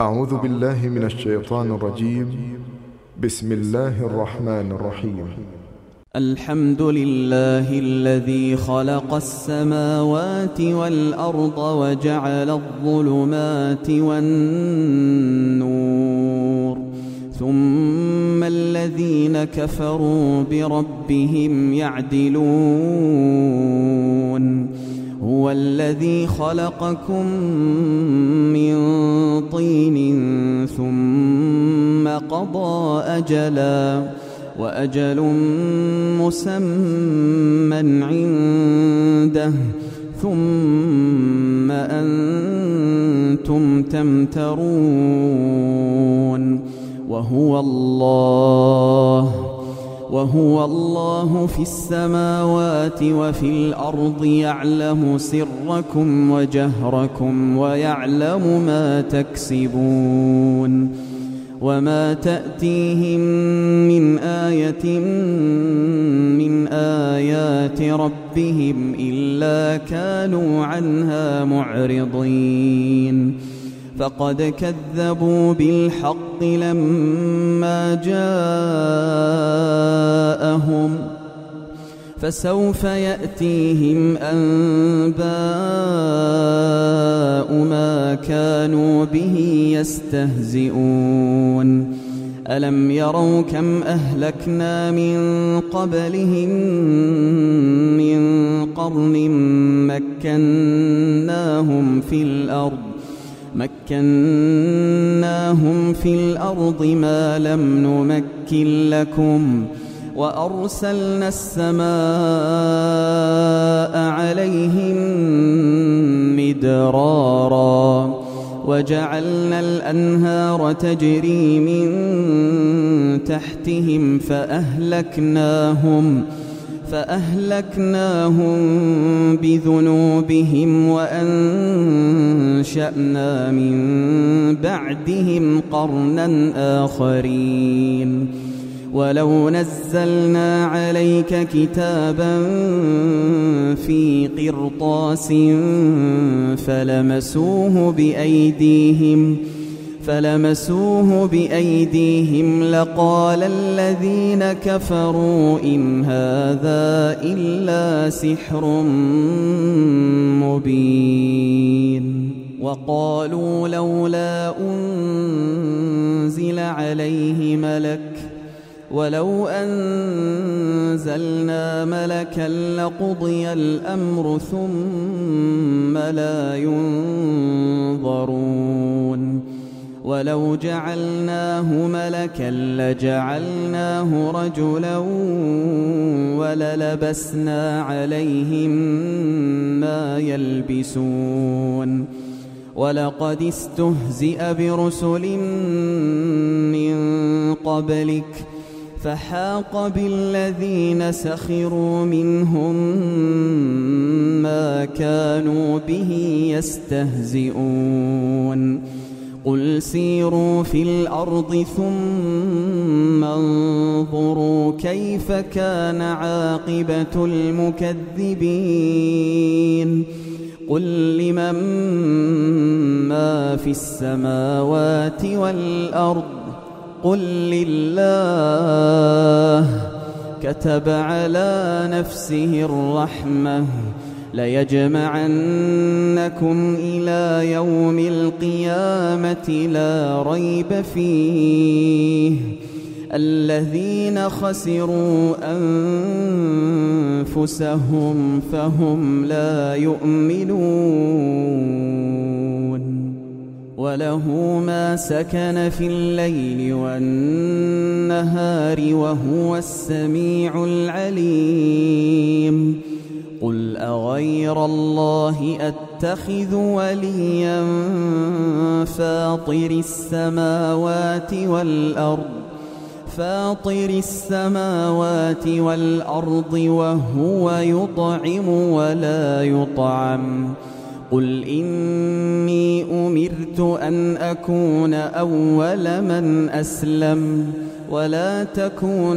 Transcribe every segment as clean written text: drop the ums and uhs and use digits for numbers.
أعوذ بالله من الشيطان الرجيم. بسم الله الرحمن الرحيم. الحمد لله الذي خلق السماوات والأرض وجعل الظلمات والنور، ثم الذين كفروا بربهم يعدلون. هو الذي خلقكم من طين ثم قضى أجلا، وأجل مسمى عنده، ثم أنتم تمترون. وهو الله في السماوات وفي الأرض، يعلم سركم وجهركم ويعلم ما تكسبون. وما تأتيهم من آية من آيات ربهم إلا كانوا عنها معرضين. فقد كذبوا بالحق لما جاءهم، فسوف يأتيهم أنباء ما كانوا به يستهزئون. ألم يروا كم أهلكنا من قبلهم من قرن مكناهم في الأرض ما لم نمكن لكم، وأرسلنا السماء عليهم مدرارا، وجعلنا الأنهار تجري من تحتهم فأهلكناهم بذنوبهم، وأنشأنا من بعدهم قرنا آخرين. ولو نزلنا عليك كتابا في قرطاس فلمسوه بأيديهم لقال الذين كفروا إن هذا إلا سحر مبين. وقالوا لولا أنزل عليه ملك، ولو أنزلنا ملكا لقضي الأمر ثم لا ينظرون. ولو جعلناه ملكا لجعلناه رجلا وللبسنا عليهم ما يلبسون. ولقد استهزئ برسل من قبلك فحاق بالذين سخروا منهم ما كانوا به يستهزئون. قل سيروا في الأرض ثم انظروا كيف كان عاقبة المكذبين. قل لمن ما في السماوات والأرض، قل لله. كتب على نفسه الرحمة ليجمعنكم إلى يوم القيامة لا ريب فيه. الذين خسروا أنفسهم فهم لا يؤمنون. وله ما سكن في الليل والنهار وهو السميع العليم. قل أغير الله أتخذ وليا فاطر السماوات والأرض وهو يطعم ولا يطعم. قل إني أمرت أن أكون أول من أسلم ولا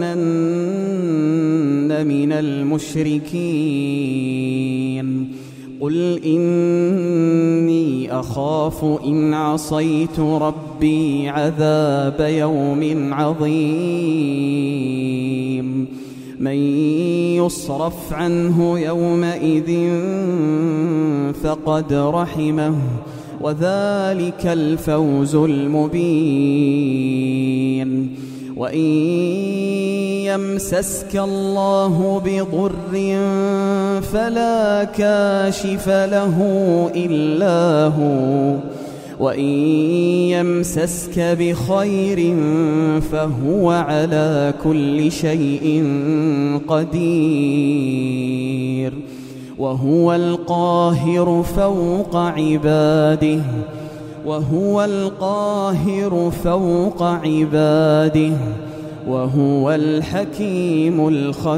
تكونن من المشركين. قل إني أخاف إن عصيت ربي عذاب يوم عظيم من يصرف عنه يومئذ فقد رحمه وذلك الفوز المبين وإن يمسسك الله بضر فلا كاشف له إلا هو وإن يمسسك بخير فهو على كل شيء قدير وهو القاهر فوق عباده وهو الحكيم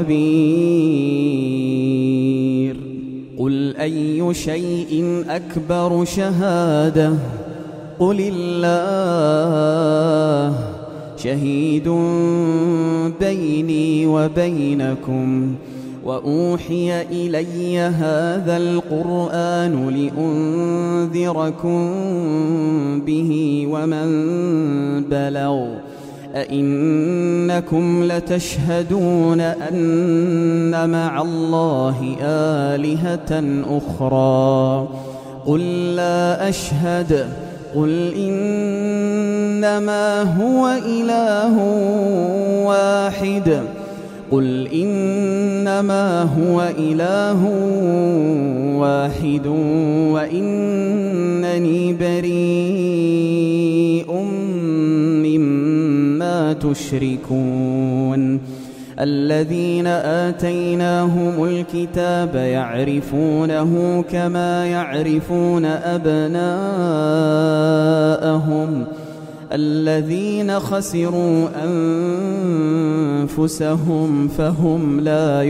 الخبير قل أي شيء أكبر شهادة قل الله شهيد بيني وبينكم وأوحي إلي هذا القرآن لأنذركم به ومن بلغ أئنكم لتشهدون أن مع الله آلهة أخرى قل لا أشهد قل إنما هو إله واحد وإنني بريء مما تشركون الذين آتيناهم الكتاب يعرفونه كما يعرفون أبناءهم الذين خسروا أنفسهم فهم لا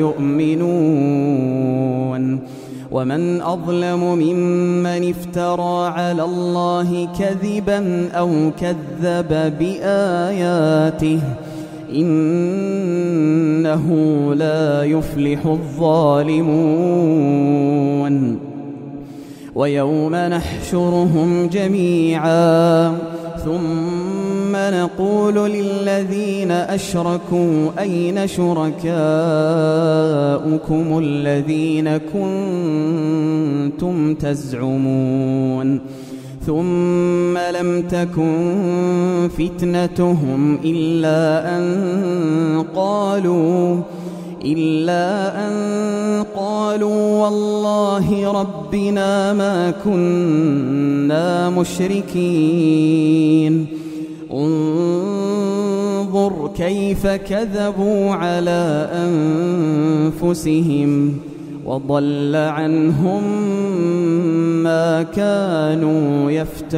يؤمنون ومن أظلم ممن افترى على الله كذبا أو كذب بآياته إنه لا يفلح الظالمون ويوم نحشرهم جميعا ثم نقول للذين أشركوا أين شركاؤكم الذين كنتم تزعمون ثم لم تكن فتنتهم إلا أن قالوا والله ربنا ما كنا مشركين انظر كيف كذبوا على أنفسهم وضل عنهم ما كانوا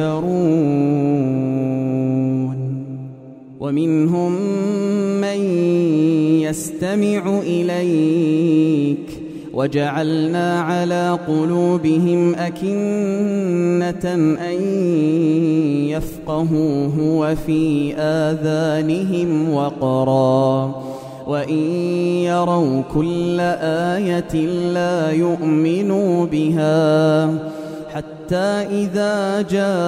يفترون ومنهم من يستمع إليك وجعلنا على قلوبهم أكنة أن يفقهوه وفي آذانهم وقرا وإن يروا كل آية لا يؤمنوا بها حتى إذا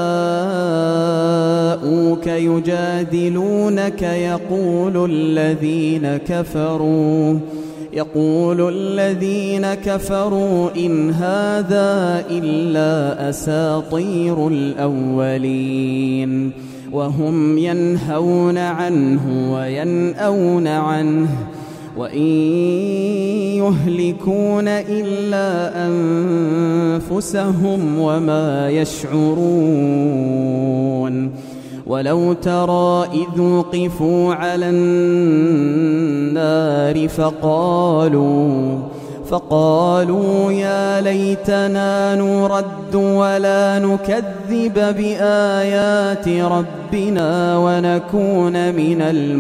جاءوك يجادلونك يقول الذين كفروا إن هذا إلا أساطير الأولين وهم ينهون عنه وينأون عنه وإن يهلكون إلا أنفسهم وما يشعرون ولو ترى إذ وقفوا على النار فقالوا يا ليتنا نرد ولا نكذب بآيات ربنا ونكون من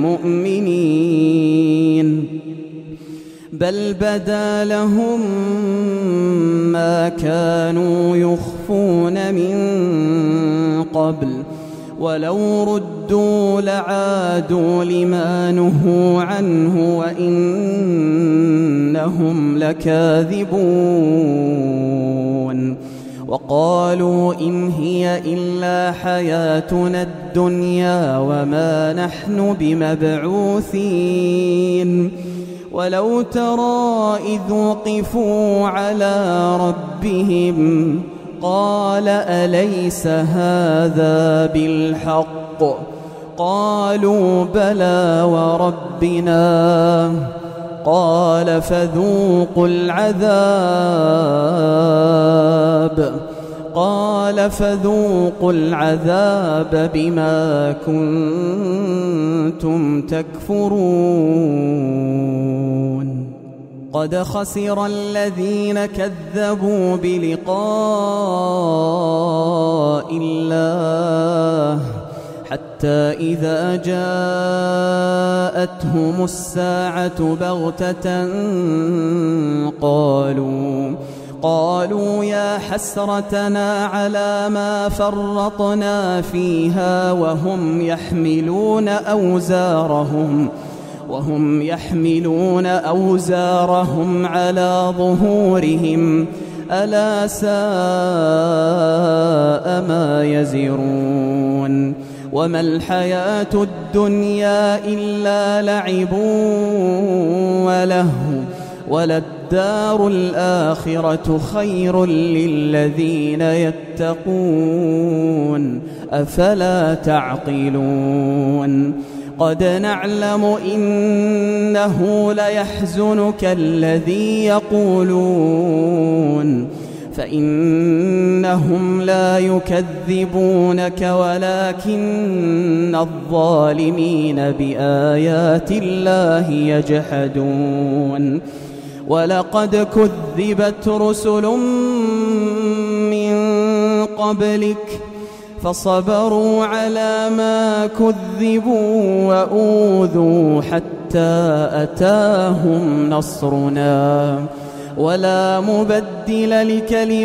المؤمنين بل بدا لهم ما كانوا يخفون من قبل ولو ردوا لعادوا لما نهوا عنه وإنهم لكاذبون يستكبرون وقالوا إن هي إلا حياتنا الدنيا وما نحن بمبعوثين ولو ترى إذ وقفوا على ربهم قال أليس هذا بالحق قالوا بلى وربنا قال فذوقوا العذاب بما كنتم تكفرون قد خسر الذين كذبوا بلقاء الله حتى إذا جاءتهم الساعة بغتة قالوا يا حسرتنا على ما فرطنا فيها وهم يحملون أوزارهم على ظهورهم ألا ساء ما يزرون وما الحياة الدنيا إلا لعب ولهو وللدار الآخرة خير للذين يتقون أفلا تعقلون قد نعلم إنه ليحزنك الذي يقولون فإنهم لا يكذبونك ولكن الظالمين بآيات الله يجحدون ولقد كذبت رسل من قبلك فصبروا على ما كذبوا وأوذوا حتى أتاهم نصرنا ولا مبدل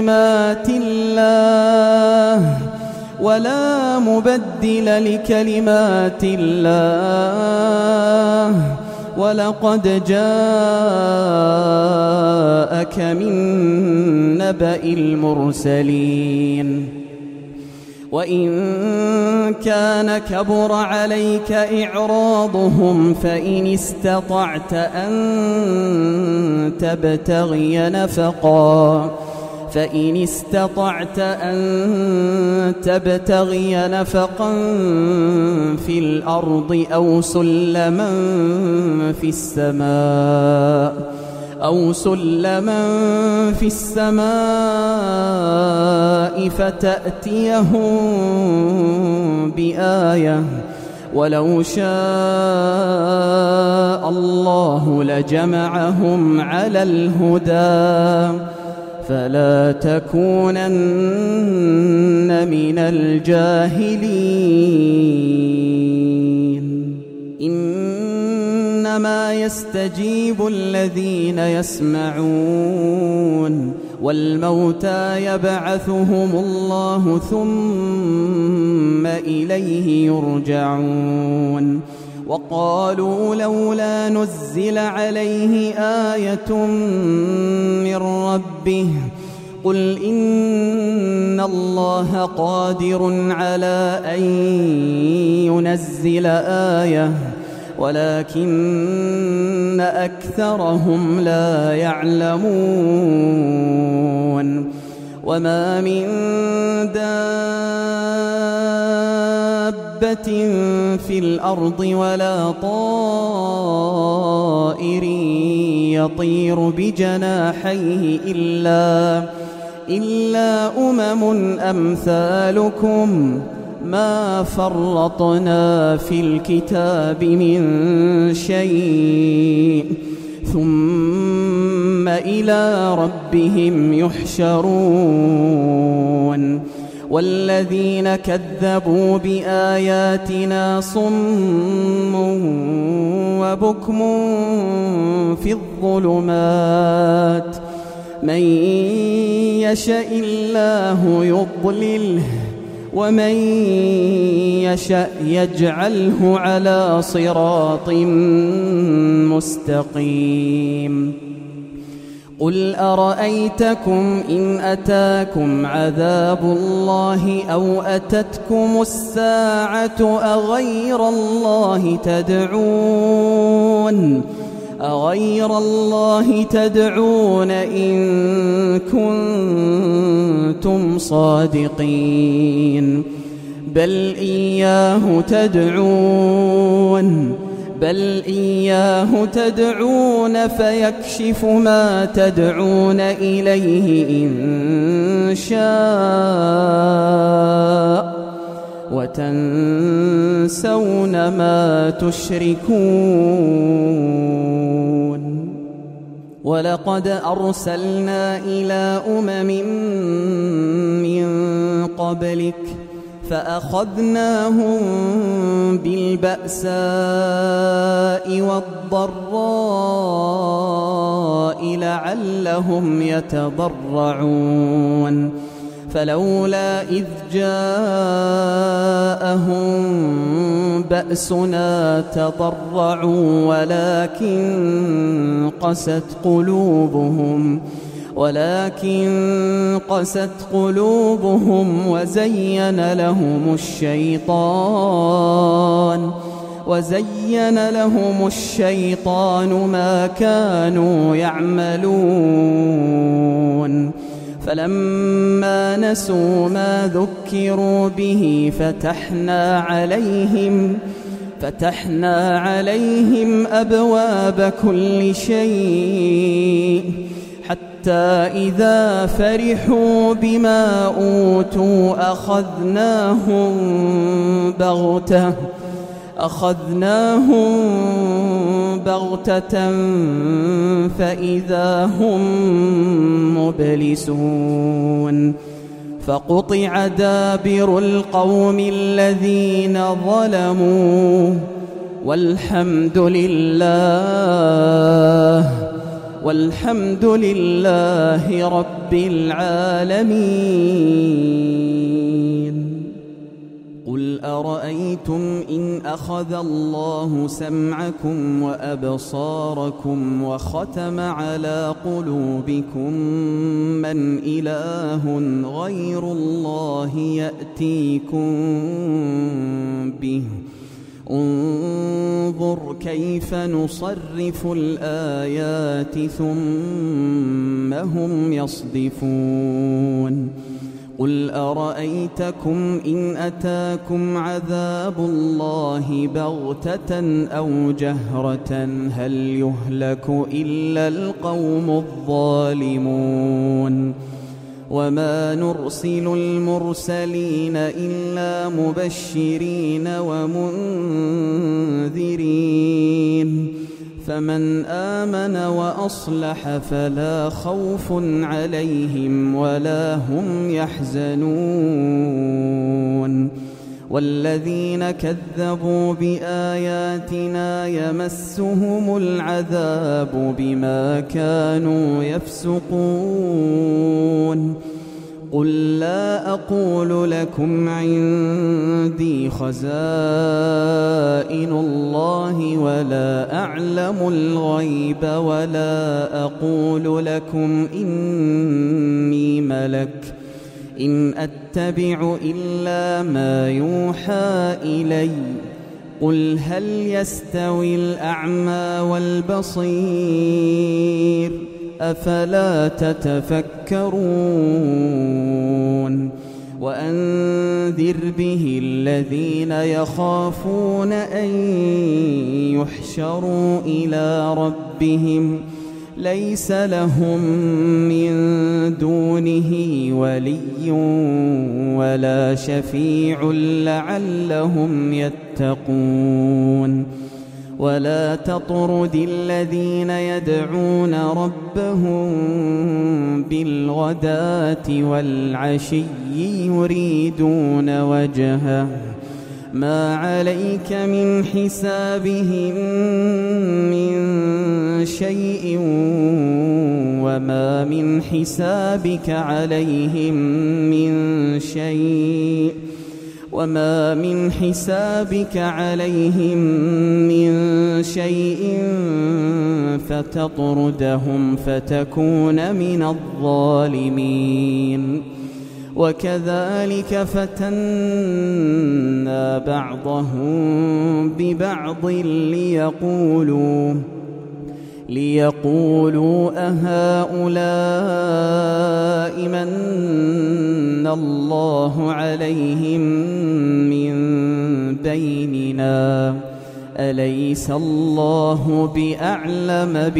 لكلمات الله ولقد جاءك من نبأ المرسلين وإن كان كبر عليك إعراضهم فإن استطعت أن تبتغي نفقا في الأرض أو سلما في السماء فتأتيهم بآية ولو شاء الله لجمعهم على الهدى فلا تكونن من الجاهلين إنما يستجيب الذين يسمعون والموتى يبعثهم الله ثم إليه يرجعون وقالوا لولا نزل عليه آية من ربه قل إن الله قادر على أن ينزل آية ولكن أكثرهم لا يعلمون وما من دابة في الأرض ولا طائر يطير بجناحيه إلا أمم أمثالكم ما فرطنا في الكتاب من شيء ثم إلى ربهم يحشرون والذين كذبوا بآياتنا صم وبكم في الظلمات من يشاء الله يضلله ومن يشاء يجعله على صراط مستقيم قل أرأيتكم إن أتاكم عذاب الله أو أتتكم الساعة أغير الله تدعون إن كنتم صادقين بل إياه تدعون فيكشف ما تدعون إليه إن شاء وتنسون ما تشركون ولقد أرسلنا إلى من قبلك فأخذناهم بالبأساء والضراء لعلهم يتضرعون فلولا إذ جاءهم بأسنا تضرعوا ولكن قست قلوبهم وزين لهم الشيطان ما كانوا يعملون فلما نسوا ما ذكروا به فتحنا عليهم أبواب كل شيء حتى إذا فرحوا بما أوتوا أخذناهم بغتة فإذا هم مبلسون فقطع دابر القوم الذين ظلموا والحمد لله رب العالمين قل أرأيتم إن أخذ الله سمعكم وأبصاركم وختم على قلوبكم من إله غير الله يأتيكم به انظر كيف نصرف الآيات ثم هم يصدفون قل أرأيتكم إن أتاكم عذاب الله بغتة أو جهرة هل يهلك إلا القوم الظالمون وما نرسل المرسلين إلا مبشرين ومنذرين فمن آمن وأصلح فلا خوف عليهم ولا هم يحزنون والذين كذبوا بآياتنا يمسهم العذاب بما كانوا يفسقون قل لا أقول لكم عندي خزائن الله ولا أعلم الغيب ولا أقول لكم إني ملك إن أتبع إلا ما يوحى إلي قل هل يستوي الأعمى والبصير أفلا تتفكرون وأنذر به الذين يخافون أن يحشروا إلى ربهم ليس لهم من دونه ولي ولا شفيع لعلهم يتقون ولا تطرد الذين يدعون ربهم بالغداة والعشي يريدون وجهه ما عليك من حسابهم من شيء وما من حسابك عليهم من شيء وما من حسابك عليهم من شيء فتطردهم فتكون من الظالمين. وكذلك فتنا بعضهم ببعض ليقولوا أهؤلاء من الله عليهم من بيننا أليس الله بأعلم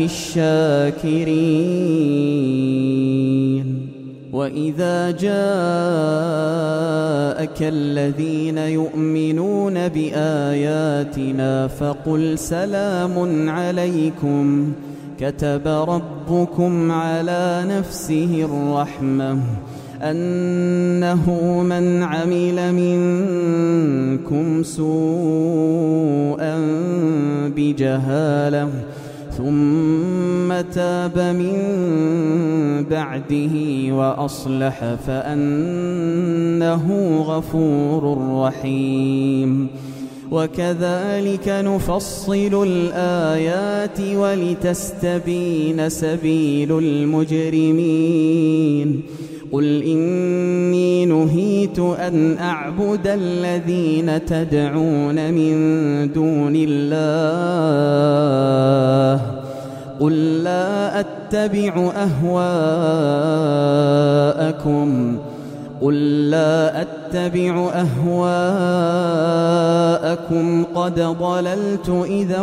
بالشاكرين. وإذا جاءك الذين يؤمنون بآياتنا فقل سلام عليكم كتب ربكم على نفسه الرحمة أنه من عمل منكم سوءا بجهالة ثم تاب من بعده وأصلح فأنه غفور رحيم. وكذلك نفصل الآيات ولتستبين سبيل المجرمين. قل إني نهيت أن أعبد الذين تدعون من دون الله قل لا أتبع أهواءكم قد ضللت إذا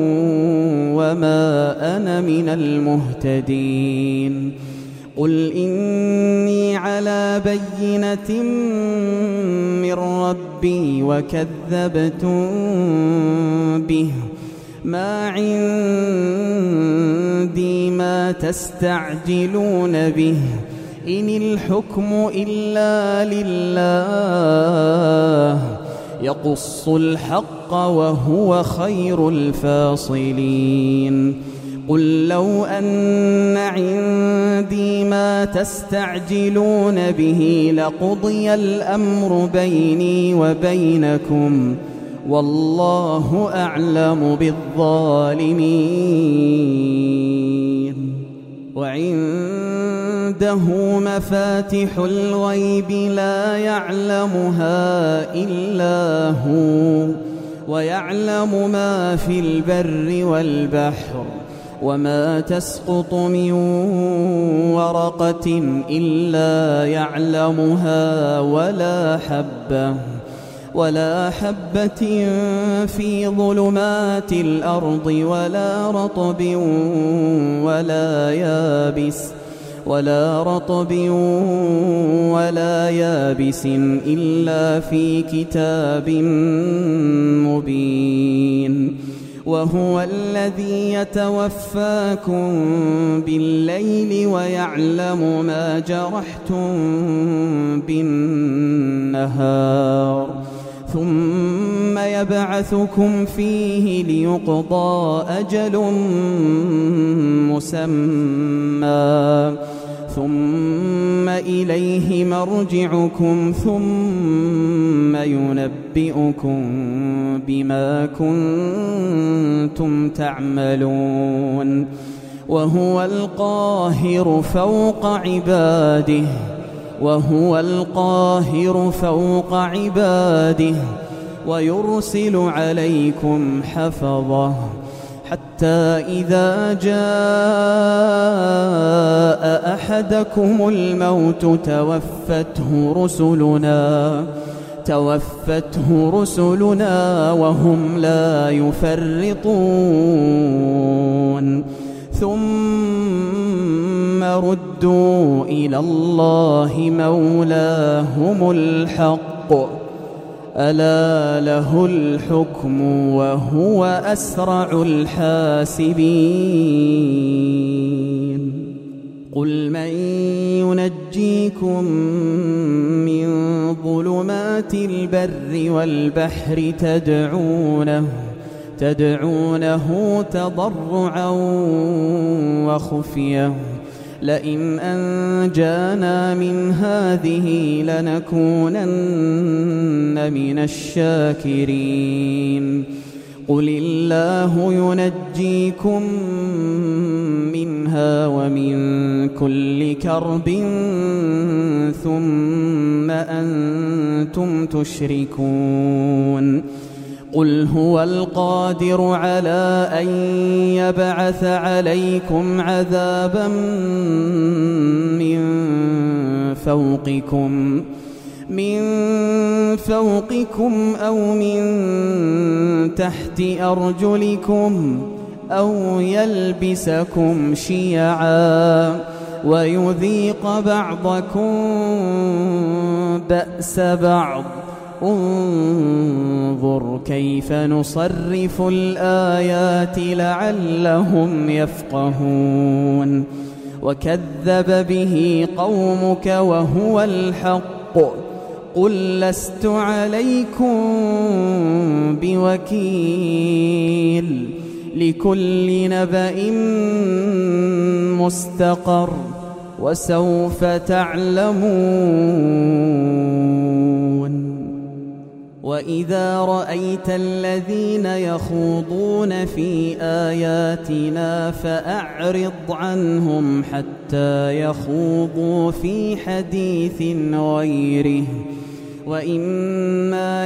وما أنا من المهتدين. قل إني على بينة من ربي وكذبتم به ما عندي ما تستعجلون به إن الحكم إلا لله يقص الحق وهو خير الفاصلين. قل لو أن عندي ما تستعجلون به لقضي الأمر بيني وبينكم والله أعلم بالظالمين. وعنده مفاتح الغيب لا يعلمها إلا هو ويعلم ما في البر والبحر وما تسقط من ورقة إلا يعلمها ولا حبة في ظلمات الأرض ولا رطب ولا يابس إلا في كتاب مبين. وهو الذي يتوفاكم بالليل ويعلم ما جرحتم بالنهار ثم يبعثكم فيه ليقضى أجل مسمى ثم إليه مرجعكم ثم ينبئكم بما كنتم تعملون. وهو القاهر فوق عباده ويرسل عليكم حفظه حتى إذا جاء أحدكم الموت توفته رسلنا وهم لا يفرطون ثم ردوا إلى الله مولاهم الحق ألا له الحكم وهو أسرع الحاسبين. قل من ينجيكم من ظلمات البر والبحر تدعونه تضرعا وخفية لئن أنجانا من هذه لنكونن من الشاكرين قل الله ينجيكم منها ومن كل كرب ثم أنتم تشركون قل هو القادر على أن يبعث عليكم عذابا من فوقكم أو من تحت أرجلكم أو يلبسكم شيعا ويذيق بعضكم بأس بعض انظر كيف نصرف الآيات لعلهم يفقهون وكذب به قومك وهو الحق قل لست عليكم بوكيل لكل نبأ مستقر وسوف تعلمون وإذا رأيت الذين يخوضون في آياتنا فأعرض عنهم حتى يخوضوا في حديث غيره وإما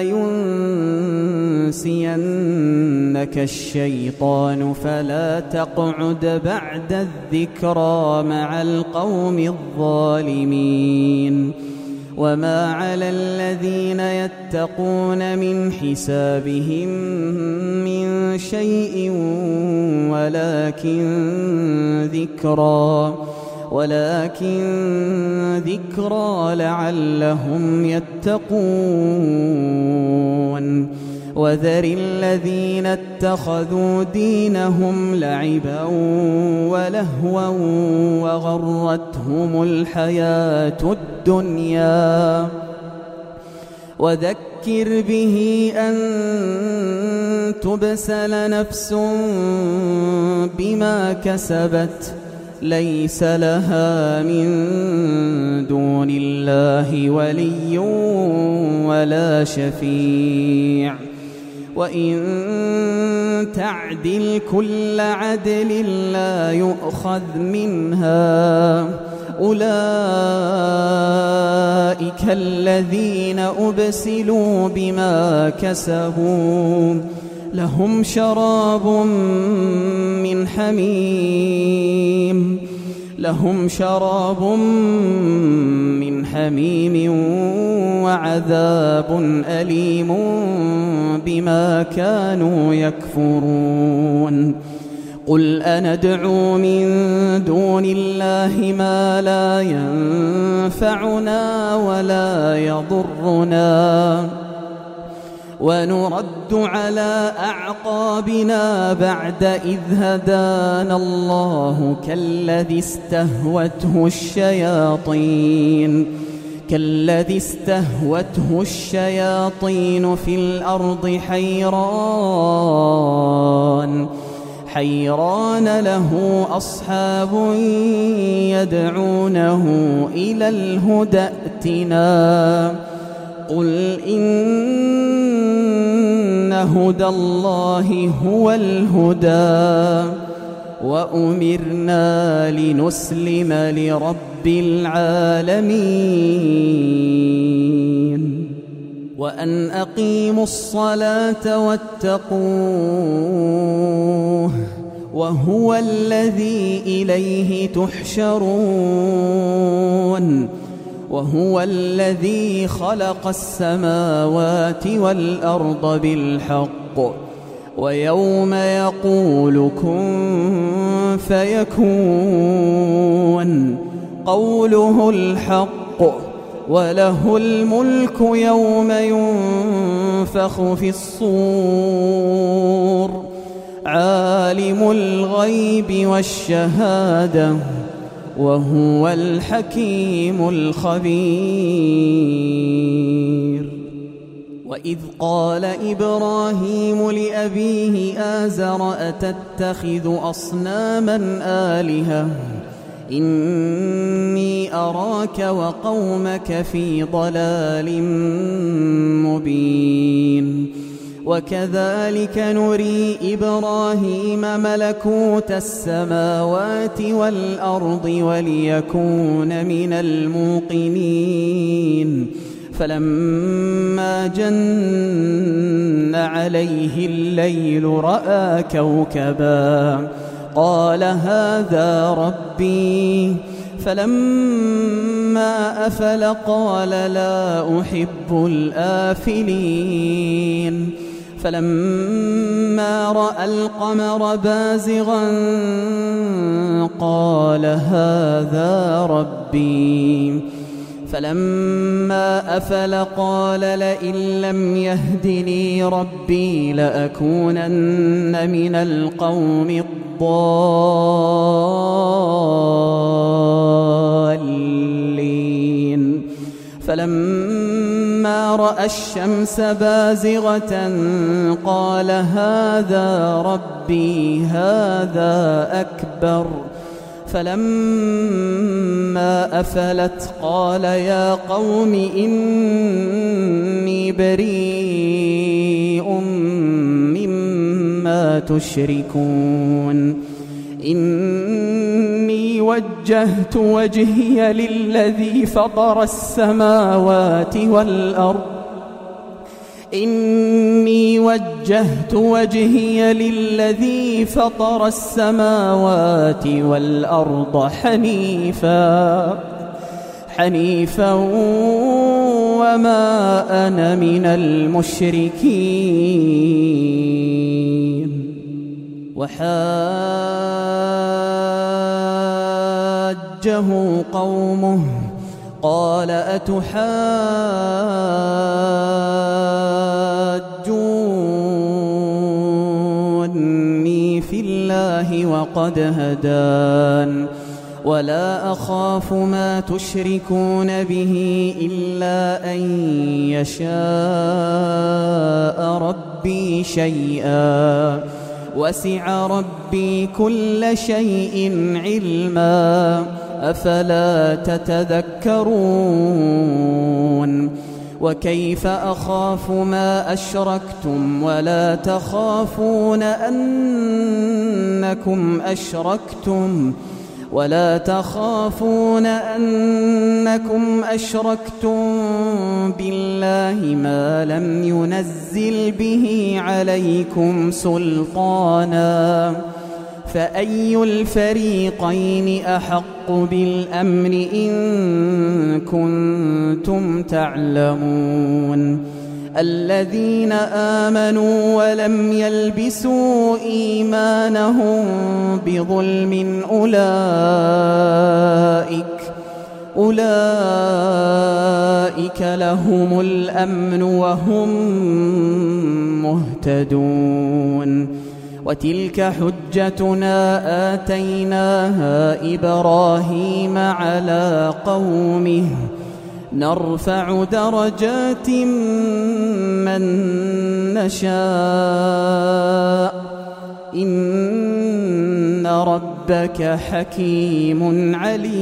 ينسينك الشيطان فلا تقعد بعد الذكرى مع القوم الظالمين وما على الذين يتقون من حسابهم من شيء ولكن ذكرى لعلهم يتقون وذر الذين اتخذوا دينهم لعبا ولهوا وغرتهم الحياة الدنيا وذكر به أن تبسل نفس بما كسبت ليس لها من دون الله ولي ولا شفيع وإن تعدل كل عدل لا يؤخذ منها أولئك الذين أبسلوا بما كسبوا لهم شراب من حميم وعذاب أليم بما كانوا يكفرون قل أندعو من دون الله ما لا ينفعنا ولا يضرنا ونرد على أعقابنا بعد إذ هدانا الله كالذي استهوته الشياطين في الأرض حيران له أصحاب يدعونه إلى الهدى ائتنا قل إن هدى الله هو الهدى وأمرنا لنسلم لرب العالمين وأن أقيموا الصلاة واتقوه وهو الذي إليه تحشرون وهو الذي خلق السماوات والأرض بالحق ويوم يقول كن فيكون قوله الحق وله الملك يوم ينفخ في الصور عالم الغيب والشهادة وهو الحكيم الخبير وإذ قال إبراهيم لأبيه آزر أتتخذ أصناما آلهة إني أراك وقومك في ضلال مبين وكذلك نري إبراهيم ملكوت السماوات والأرض وليكون من الموقنين فلما جن عليه الليل رأى كوكبا قال هذا ربي فلما أفل قال لا أحب الآفلين فلما رأى القمر بازغا قال هذا ربي فلما أفل قال لئن لم يهدني ربي لأكونن من القوم الضالين فلما رأى الشمس بازغة قال هذا ربي هذا أكبر فلما أفلت قال يا قوم إني بريء مما تشركون إني وجهت وجهي للذي فطر السماوات والأرض إني وجهت وجهي للذي فطر السماوات والأرض حنيفا وما أنا من المشركين وحاجه قومه قال أتحاجوني في الله وقد هدان ولا أخاف ما تشركون به إلا أن يشاء ربي شيئا وسع ربي كل شيء علما أفلا تتذكرون وكيف أخاف ما أشركتم ولا تخافون أنكم أشركتم بالله ما لم ينزل به عليكم سلطانا فأي الفريقين أحق بالأمن إن كنتم تعلمون الذين آمنوا ولم يلبسوا إيمانهم بظلم أولئك لهم الأمن وهم مهتدون وتلك حجتنا آتيناها إبراهيم على قومه نرفع درجات من نشاء إن ربك حكيم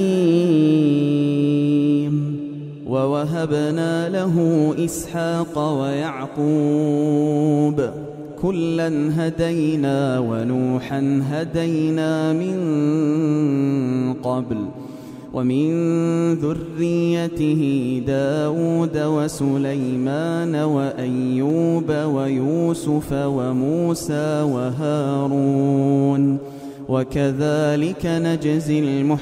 عليم ووهبنا له إسحاق ويعقوب كلا هدينا ونوحا هدينا من قبل ومن ذريته داود وسليمان وأيوب ويوسف وموسى وهارون وكذلك نجزي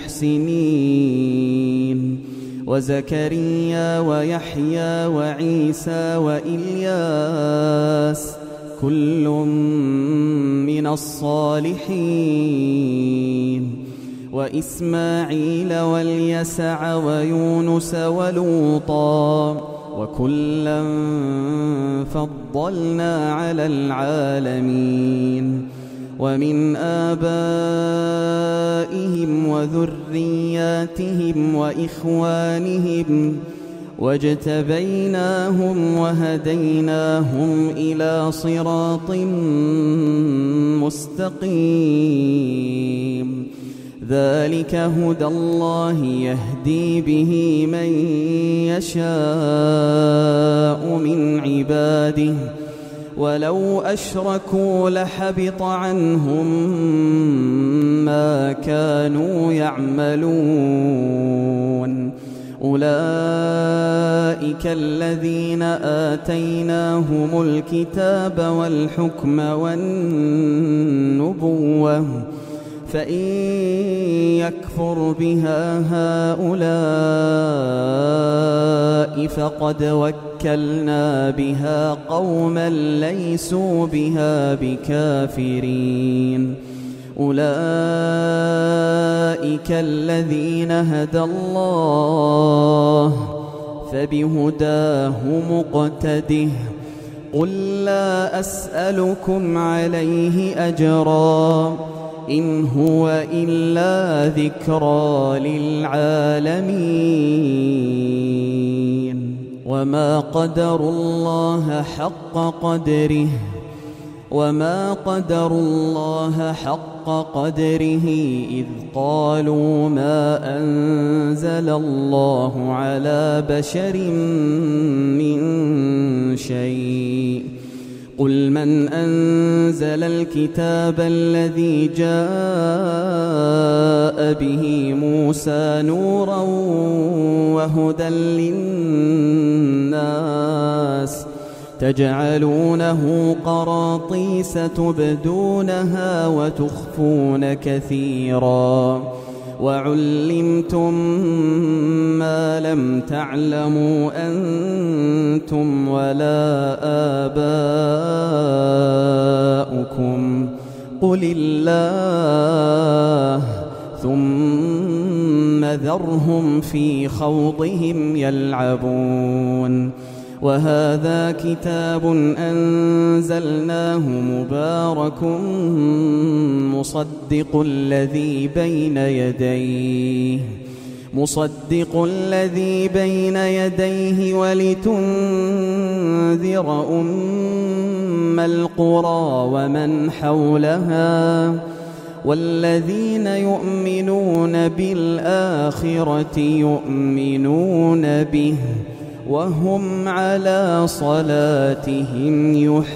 المحسنين وزكريا ويحيى وعيسى وإلياس كل من الصالحين وإسماعيل واليسع ويونس ولوطا وكلا فضلنا على العالمين ومن آبائهم وذرياتهم وإخوانهم واجتبيناهم وهديناهم إلى صراط مستقيم ذلك هدى الله يهدي به من يشاء من عباده ولو أشركوا لحبط عنهم ما كانوا يعملون أولئك الذين آتيناهم الكتاب والحكم والنبوة فإن يكفر بها هؤلاء فقد وكلنا بها قوما ليسوا بها بكافرين أولئك الذين هدى الله فبهداه مقتده قل لا أسألكم عليه أجرا إن هو إلا ذكرى للعالمين وما قدروا الله حق قدره إذ قالوا ما أنزل الله على بشر من شيء قل من أنزل الكتاب الذي جاء به موسى نورا وهدى للناس تجعلونه قراطيس تبدونها وتخفون كثيرا وعلمتم ما لم تعلموا أنتم ولا آباؤكم قل الله ثم ذرهم في خوضهم يلعبون وهذا كتاب أنزلناه مبارك مصدق الذي بين يديه ولتنذر أم القرى ومن حولها والذين يؤمنون بالآخرة يؤمنون به وهم على صلاتهم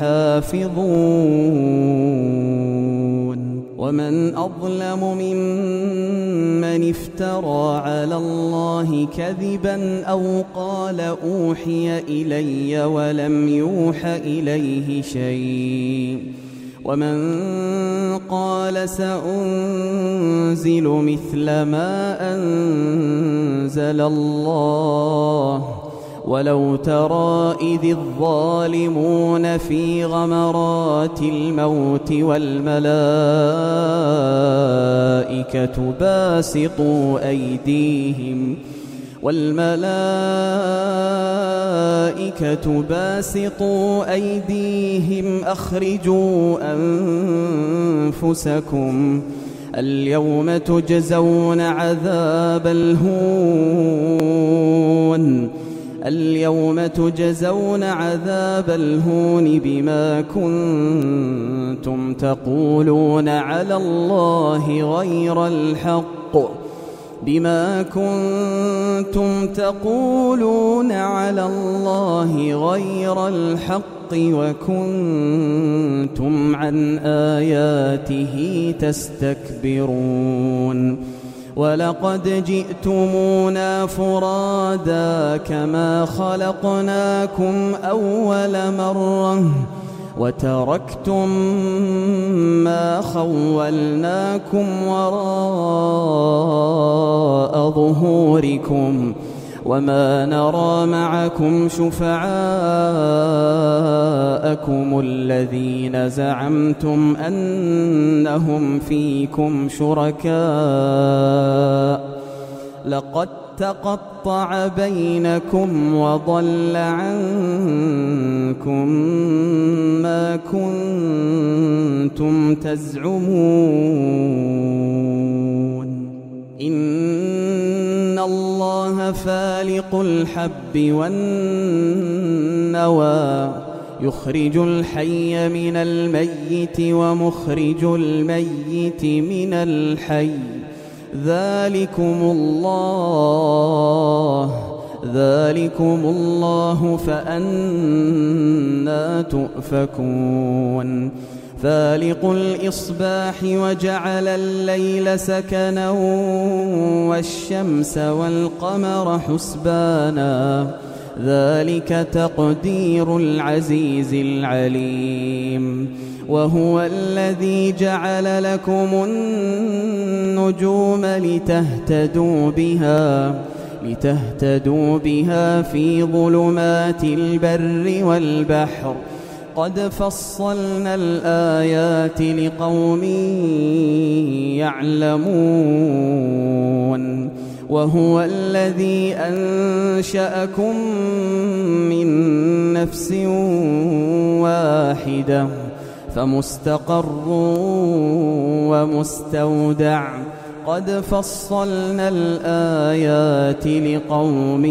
يحافظون ومن أظلم ممن افترى على الله كذبا أو قال أوحي إلي ولم يوح إليه شيء ومن قال سأنزل مثل ما أنزل الله ولو ترى إذ الظالمون في غمرات الموت والملائكة باسطوا أيديهم أخرجوا أنفسكم اليوم تجزون عذاب الهون بما كنتم تقولون على الله غير الحق وكنتم عن آياته تستكبرون ولقد جئتمونا فرادا كما خلقناكم أول مرة وتركتم ما خولناكم وراء ظهوركم وما نرى معكم شفعاءكم الذين زعمتم أنهم فيكم شركاء لقد تقطع بينكم وضل عنكم ما كنتم تزعمون إن الله فالق الحب والنوى يخرج الحي من الميت ومخرج الميت من الحي ذلكم الله فأنى تؤفكون فالق الإصباح وجعل الليل سكنا والشمس والقمر حسبانا ذلك تقدير العزيز العليم وهو الذي جعل لكم النجوم لتهتدوا بها في ظلمات البر والبحر قد فصلنا الآيات لقوم يعلمون وهو الذي أنشأكم من نفس واحدة فمستقر ومستودع قد فصلنا الآيات لقوم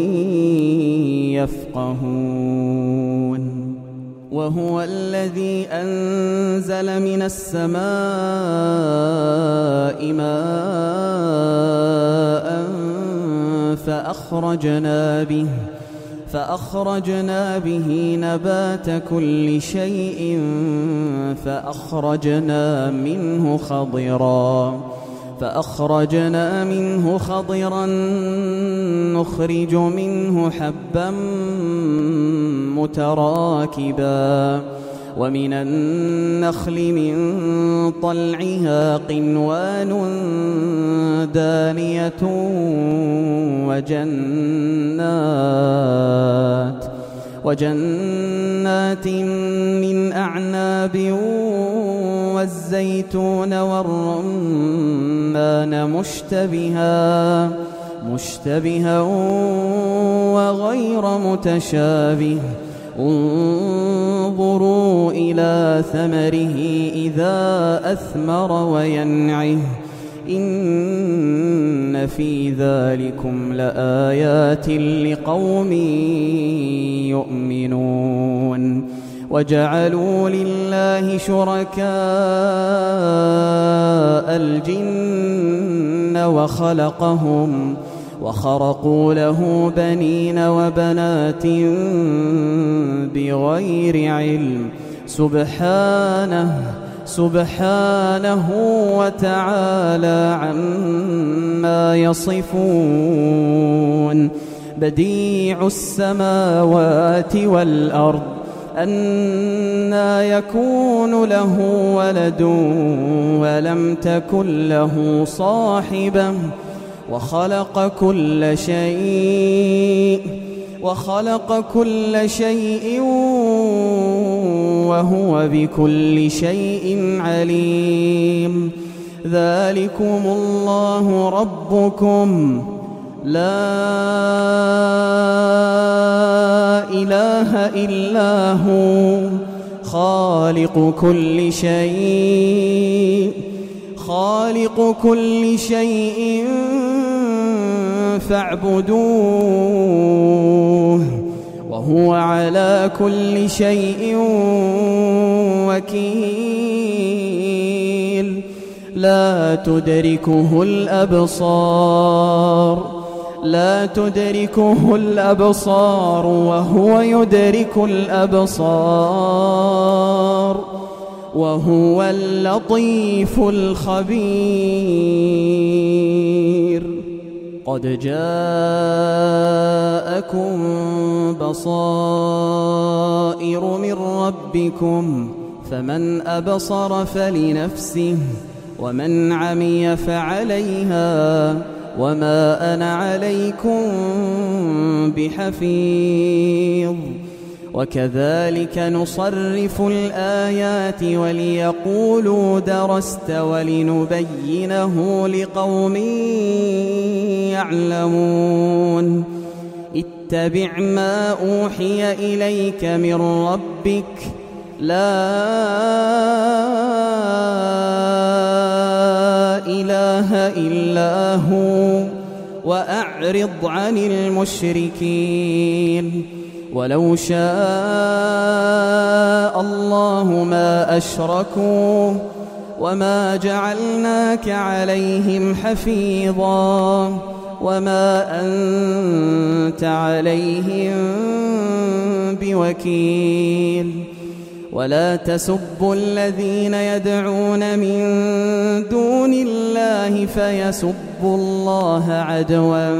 يفقهون وهو الذي أنزل من السماء ماء فأخرجنا به نبات كل شيء فأخرجنا منه خضرا نخرج منه حبا متراكبا ومن النخل من طلعها قنوان دانية وجنات من أعناب والزيتون والرمان مشتبها وغير متشابه انظروا إلى ثمره إذا أثمر وينعه إن في ذلكم لآيات لقوم يؤمنون وجعلوا لله شركاء الجن وخرقوا له بنين وبنات بغير علم سبحانه وتعالى عما يصفون بديع السماوات والأرض أنى يكون له ولد ولم تكن له صاحبة وخلق كل شيء وهو بكل شيء عليم ذلكم الله ربكم لا إله إلا هو خالق كل شيء فاعبدوه وهو على كل شيء وكيل لا تدركه الأبصار وهو يدرك الأبصار وهو اللطيف الخبير قد جاءكم بصائر من ربكم فمن أبصر فلنفسه ومن عمي فعليها وما أنا عليكم بحفيظ وكذلك نصرف الآيات وليقولوا درست ولنبينه لقوم يعلمون اتبع ما أوحي إليك من ربك لا إله إلا هو وأعرض عن المشركين ولو شاء الله ما أشركوا وما جعلناك عليهم حفيظا وما أنت عليهم بوكيل ولا تسبوا الذين يدعون من دون الله فيسبوا الله عدوا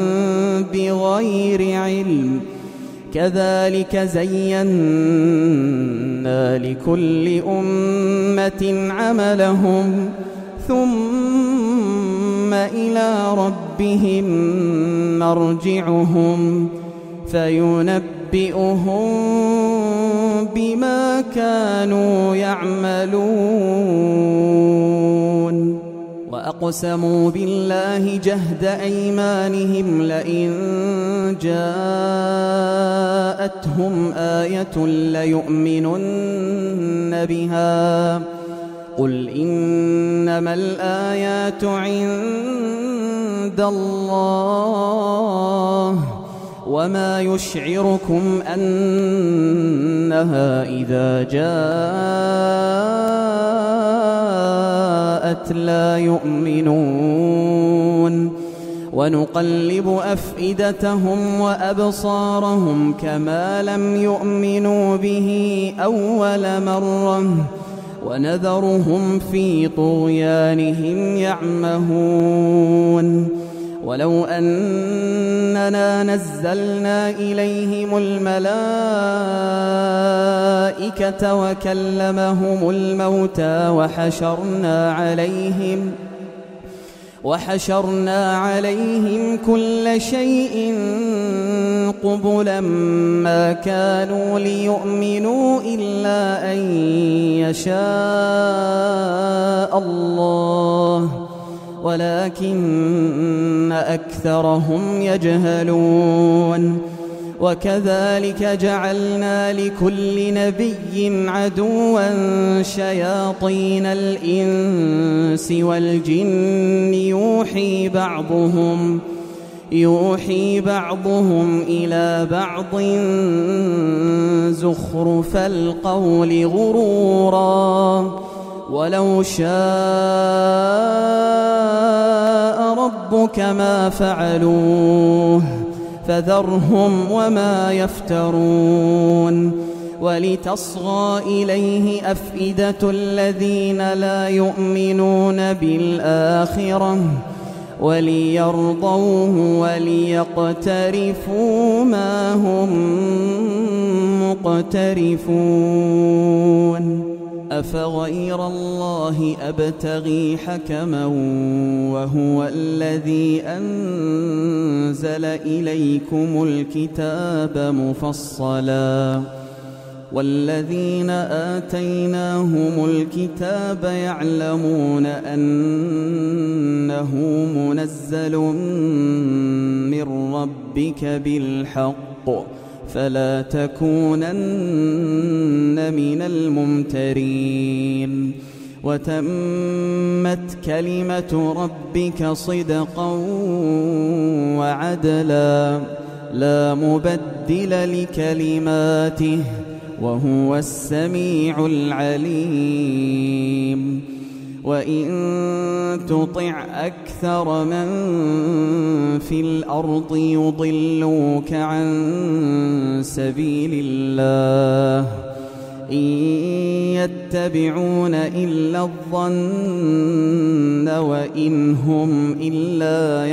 بغير علم كذلك زينا لكل أمة عملهم ثم إلى ربهم مرجعهم فينبئهم بما كانوا يعملون وأقسموا بالله جهد أيمانهم لئن جاءتهم آية ليؤمنن بها قل إنما الآيات عند الله وما يشعركم أنها إذا جاءت لا يؤمنون ونقلب أفئدتهم وأبصارهم كما لم يؤمنوا به أول مرة ونذرهم في طغيانهم يعمهون ولو أننا نزلنا إليهم الملائكة وكلمهم الموتى وحشرنا عليهم كل شيء قبلا ما كانوا ليؤمنوا إلا أن يشاء الله ولكن أكثرهم يجهلون وكذلك جعلنا لكل نبي عدوا شياطين الإنس والجن يوحي بعضهم إلى بعض زخرف القول غرورا ولو شاء ربك ما فعلوه فذرهم وما يفترون ولتصغى إليه أفئدة الذين لا يؤمنون بالآخرة وليرضوه وليقترفوا ما هم مقترفون أفغير الله أبتغي حكما وهو الذي أنزل إليكم الكتاب مفصلا والذين آتيناهم الكتاب يعلمون أنه منزل من ربك بالحق فلا تكونن من الممترين وتمت كلمة ربك صدقا وعدلا لا مبدل لكلماته وهو السميع العليم وإن تطع أكثر من في الأرض يضلوك عن سبيل الله إن يتبعون إلا الظن وإن هم إلا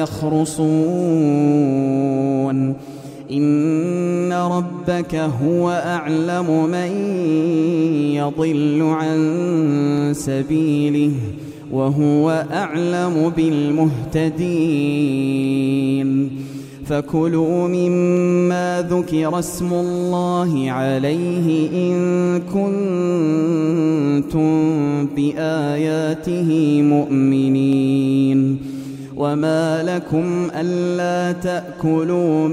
يخرصون إن ربك هو أعلم من يضل عن سبيله وهو أعلم بالمهتدين فكلوا مما ذكر اسم الله عليه إن كنتم بآياته مؤمنين وما لكم ألا تأكلوا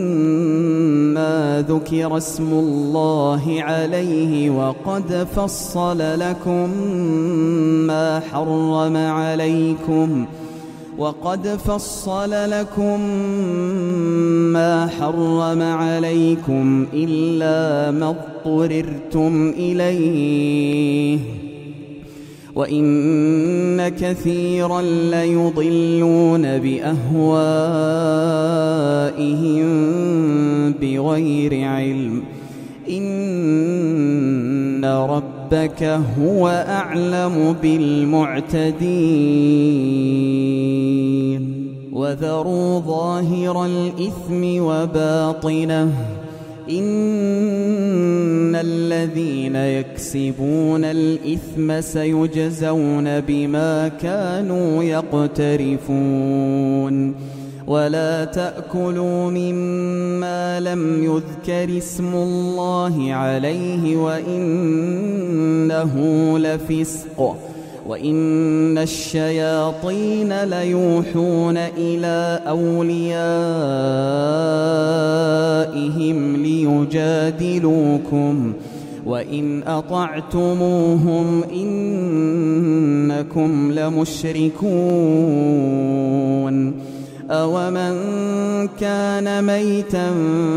مما ذكر اسم الله عليه وقد فصل لكم ما حرم عليكم إلا ما اضطررتم إليه وإن كثيرا ليضلون بأهوائهم بغير علم إن ربك هو أعلم بالمعتدين وذروا ظاهر الإثم وباطنه إن الذين يكسبون الإثم سيجزون بما كانوا يقترفون ولا تأكلوا مما لم يذكر اسم الله عليه وإنه لفسق وإن الشياطين ليوحون إلى أوليائهم ليجادلوكم وإن أطعتموهم إنكم لمشركون أومن كان ميتا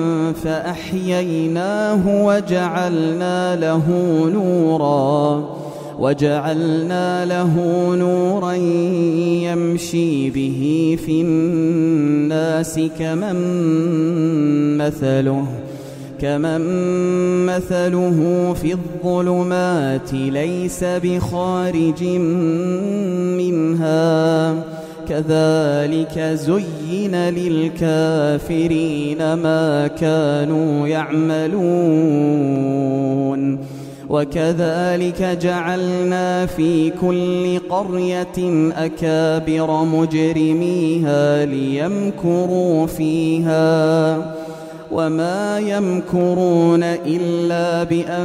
فأحييناه وجعلنا له نورا يمشي به في الناس كمن مثله في الظلمات ليس بخارج منها كذلك زين للكافرين ما كانوا يعملون وكذلك جعلنا في كل قرية أكابر مجرميها ليمكروا فيها وما يمكرون إلا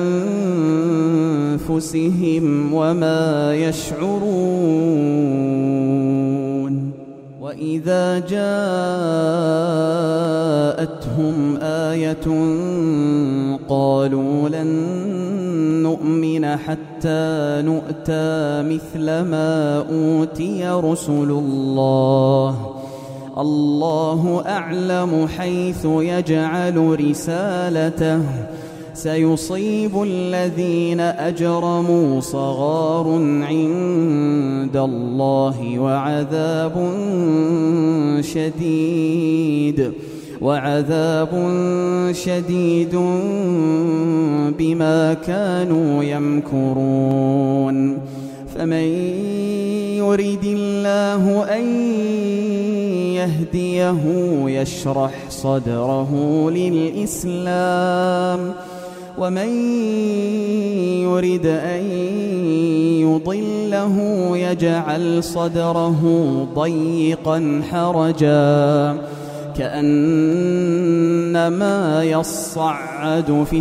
بأنفسهم وما يشعرون وإذا جاءتهم آية قالوا لن نؤمن حتى نؤتى مثل ما أوتي رسل الله أعلم حيث يجعل رسالته سيصيب الذين أجرموا صغار عند الله وعذاب شديد بما كانوا يمكرون فمن يريد الله أن يهديه يشرح صدره للإسلام ومن يريد أن يضله يجعل صدره ضيقا حرجا كأنما يصعد في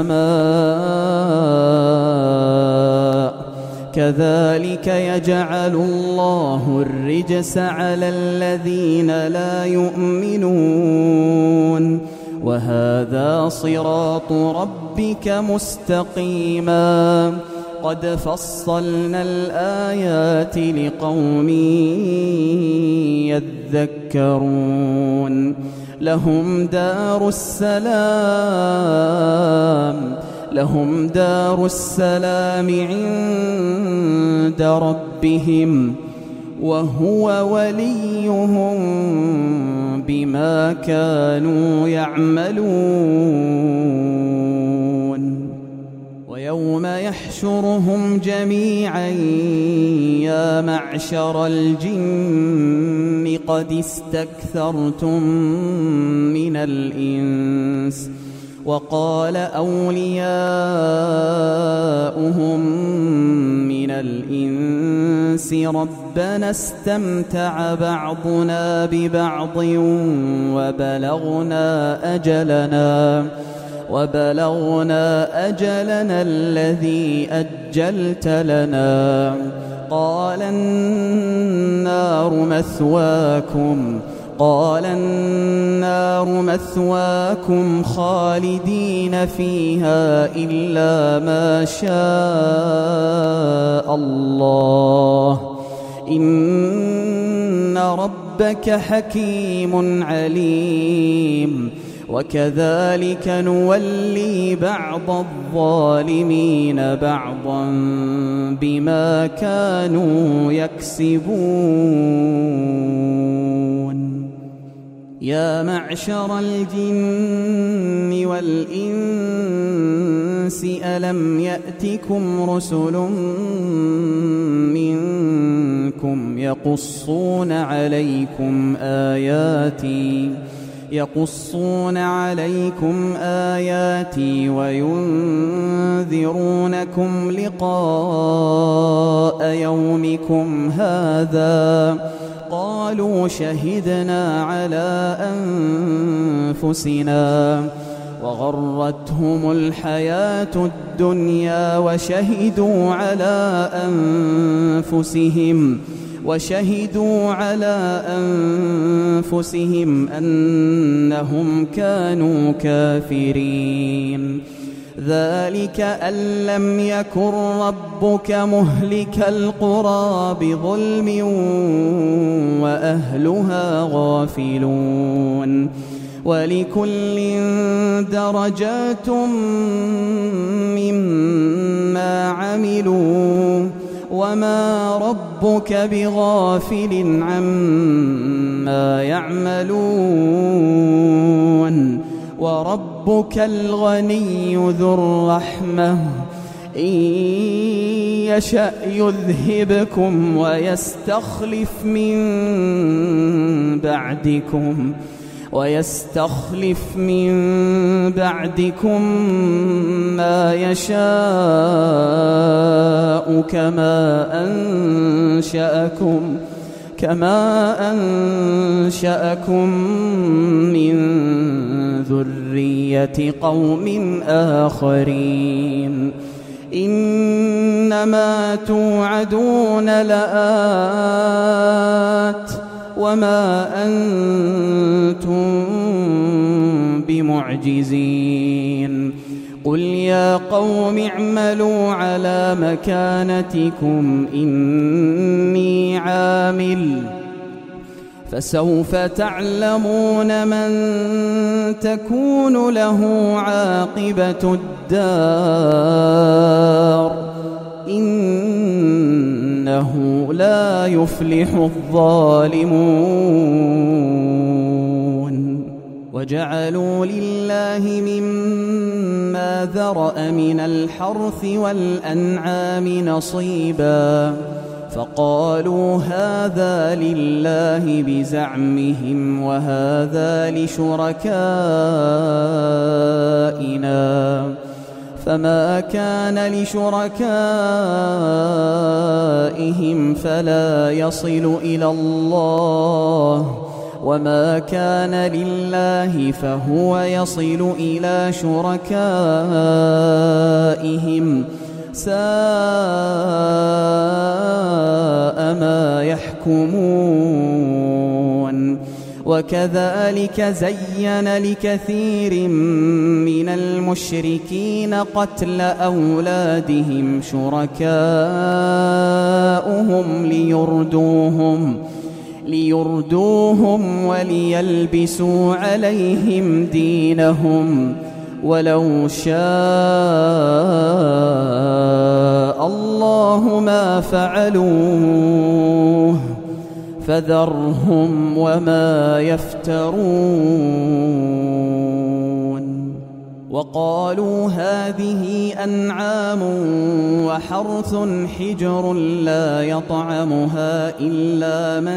السماء كذلك يجعل الله الرجس على الذين لا يؤمنون وهذا صراط ربك مستقيما قد فصلنا الآيات لقوم يذكرون لهم دار السلام عند ربهم وهو وليهم بما كانوا يعملون ويوم يحشرهم جميعا يا معشر الجن قد استكثرتم من الإنس وقال أولياؤهم من الإنس ربنا استمتع بعضنا ببعض وبلغنا أجلنا الذي أجلت لنا قال النار مثواكم خالدين فيها إلا ما شاء الله إن ربك حكيم عليم وكذلك نولي بعض الظالمين بعضا بما كانوا يكسبون. يا معشر الجن والإنس ألم يأتكم رسل منكم يقصون عليكم آياتي وينذرونكم لقاء يومكم هذا؟ قالوا شهدنا على أنفسنا وغرتهم الحياة الدنيا وشهدوا على أنفسهم أنهم كانوا كافرين. ذلك أن لم يكن ربك مهلك القرى بظلم وأهلها غافلون. ولكل درجات مما عملوا وما ربك بغافل عما يعملون. وربك الغني ذو الرحمة إن يشأ يذهبكم ويستخلف من بعدكم ما يشاء كما أنشأكم من ذرية قوم آخرين. إنما توعدون لآت وما أنتم بمعجزين. قل يا قوم اعملوا على مكانتكم إني عامل فسوف تعلمون من تكون له عاقبة الدار إنه لا يفلح الظالمون. وجعلوا لله مما ذرأ من الحرث والأنعام نصيبا فقالوا هذا لله بزعمهم وهذا لشركائنا فما كان لشركائهم فلا يصل إلى الله وما كان لله فهو يصل إلى شركائهم ساء ما يحكمون. وكذلك زين لكثير من المشركين قتل أولادهم شركاؤهم ليردوهم وليلبسوا عليهم دينهم ولو شاء الله ما فعلوه فذرهم وما يفترون. وقالوا هذه أنعام وحرث حجر لا يطعمها إلا من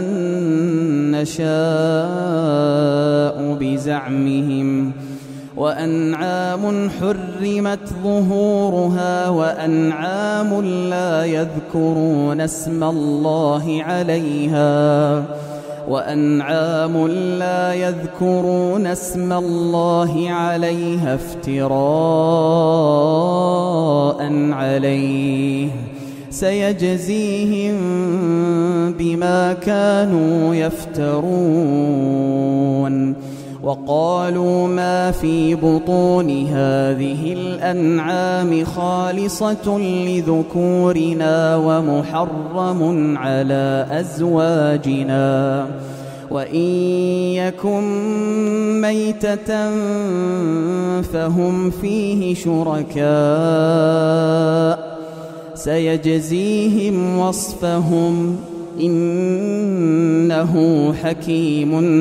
نشاء بزعمهم وأنعام حرمت ظهورها وأنعام لا يذكرون اسم الله عليها افتراء عليه سيجزيهم بما كانوا يفترون. وقالوا ما في بطون هذه الأنعام خالصة لذكورنا ومحرم على أزواجنا وإن يكن ميتة فهم فيه شركاء سيجزيهم وصفهم إنه حكيم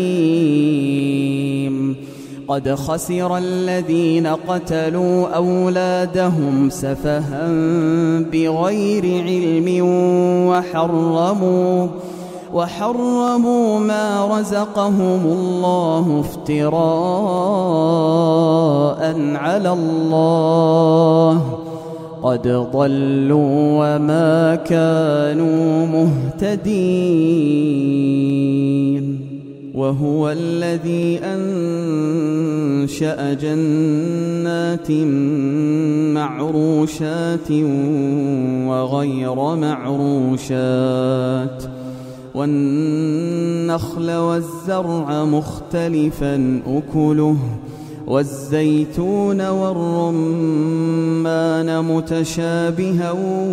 عليم. قد خسر الذين قتلوا أولادهم سفها بغير علم وحرموا ما رزقهم الله افتراء على الله قد ضلوا وما كانوا مهتدين. وهو الذي أنشأ جنات معروشات وغير معروشات والنخل والزرع مختلفا أكله والزيتون والرمان متشابها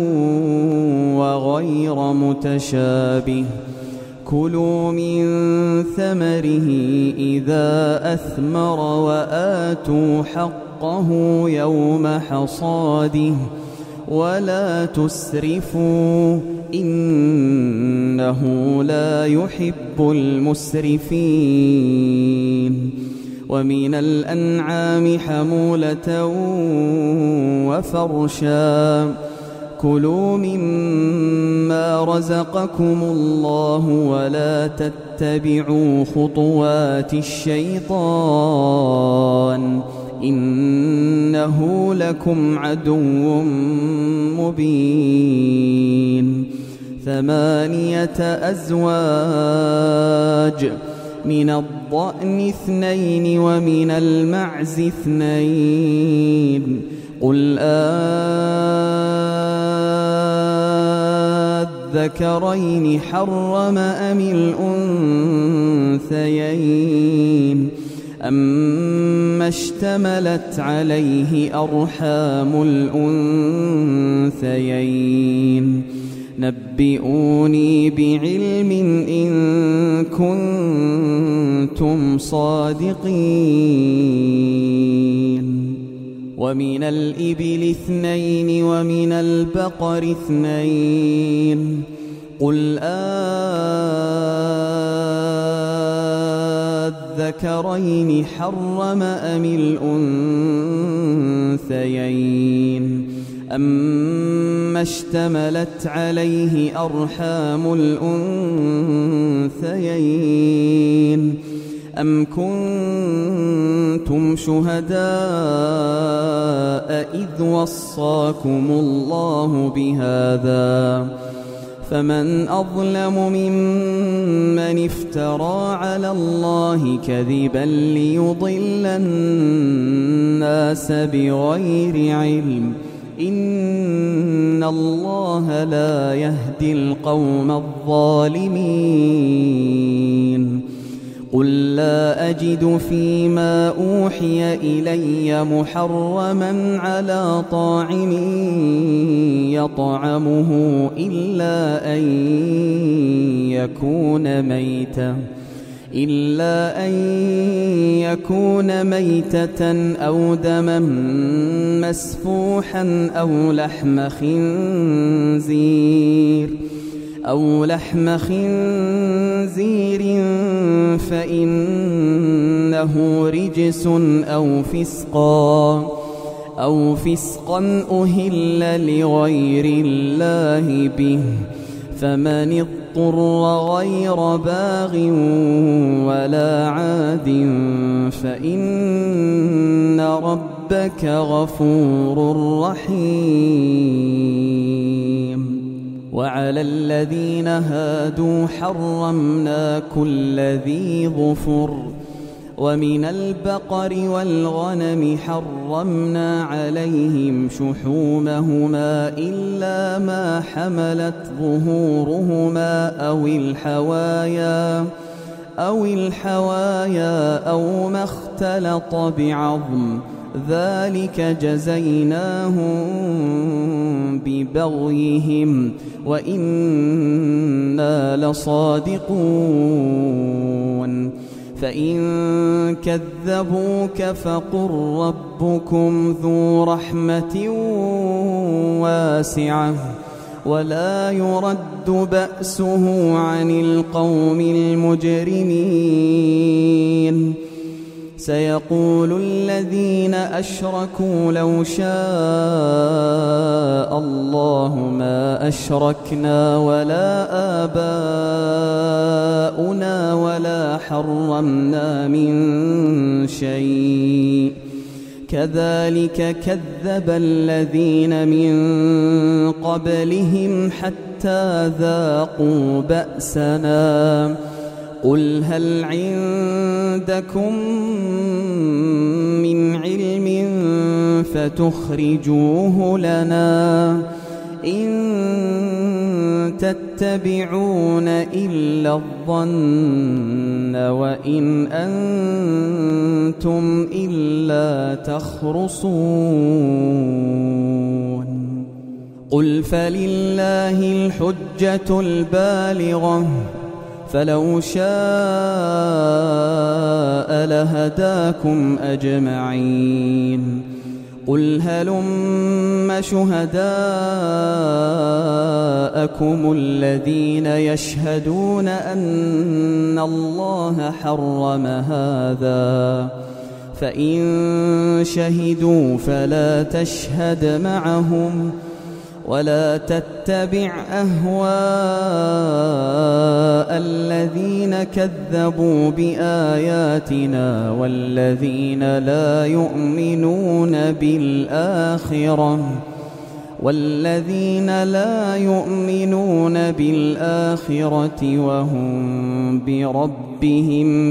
وغير متشابه كلوا من ثمره إذا أثمر وآتوا حقه يوم حصاده ولا تسرفوا إنه لا يحب المسرفين. ومن الأنعام حمولة وفرشا كلوا مما رزقكم الله ولا تتبعوا خطوات الشيطان إنه لكم عدو مبين. 8 أزواج من الضأن 2 ومن المعز 2 قل الذكرين حرم أم الأنثيين أما اشتملت عليه أرحام الأنثيين نبئوني بعلم إن كنتم صادقين. ومن الإبل 2 ومن البقر 2 قل الذكرين حرم أم الأنثيين أما اشتملت عليه أرحام الأنثيين أم كنتم شهداء إذ وصاكم الله بهذا فمن أظلم ممن افترى على الله كذبا ليضل الناس بغير علم إن الله لا يهدي القوم الظالمين. قل لا أجد فيما أوحي إلي محرما على طاعم يطعمه إلا أن يكون ميتة أو دما مسفوحا أو لحم خنزير فإنه رجس أو فسقا أهل لغير الله به فمن اضطر غير باغ ولا عاد فإن ربك غفور رحيم. وعلى الذين هادوا حرمنا كل ذي ظفر ومن البقر والغنم حرمنا عليهم شحومهما إلا ما حملت ظهورهما أو الحوايا أو ما اختلط بعظم ذلك جزيناهم ببغيهم وإنا لصادقون فإن كذبوك فقل ربكم ذو رحمة واسعة ولا يرد بأسه عن القوم المجرمين سيقول الذين أشركوا لو شاء الله ما أشركنا ولا آباؤنا ولا حرمنا من شيء كذلك كذب الذين من قبلهم حتى ذاقوا بأسنا قل هل عندكم من علم فتخرجوه لنا إن تتبعون إلا الظن وإن أنتم إلا تخرصون قل فلله الحجة البالغة فلو شاء لهداكم أجمعين قل هلم شهداءكم الذين يشهدون أن الله حرم هذا فإن شهدوا فلا تشهد معهم ولا تتبع أهواء الذين كذبوا بآياتنا والذين لا يؤمنون بالآخرة وهم بربهم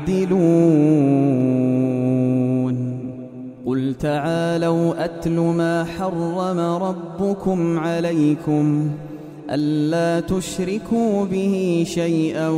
يعدلون قل تعالوا أتل ما حرم ربكم عليكم ألا تشركوا به شيئا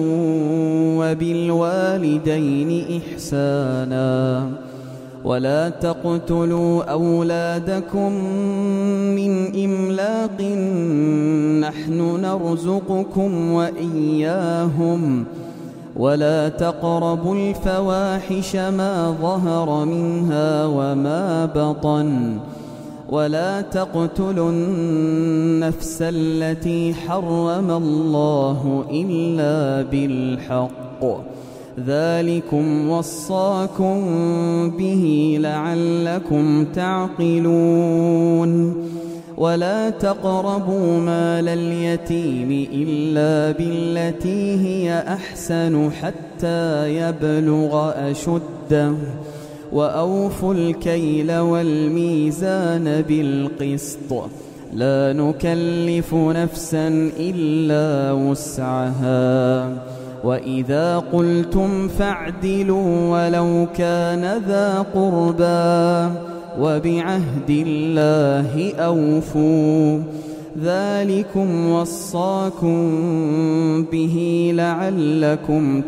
وبالوالدين إحسانا ولا تقتلوا أولادكم من إملاق نحن نرزقكم وإياهم ولا تقربوا الفواحش ما ظهر منها وما بطن ولا تقتلوا النفس التي حرم الله إلا بالحق ذلكم وصاكم به لعلكم تعقلون ولا تقربوا مال اليتيم إلا بالتي هي أحسن حتى يبلغ أشده وأوفوا الكيل والميزان بالقسط لا نكلف نفسا إلا وسعها وإذا قلتم فاعدلوا ولو كان ذا قربى وبعهد الله أوفوا ذلكم وصاكم به لعلكم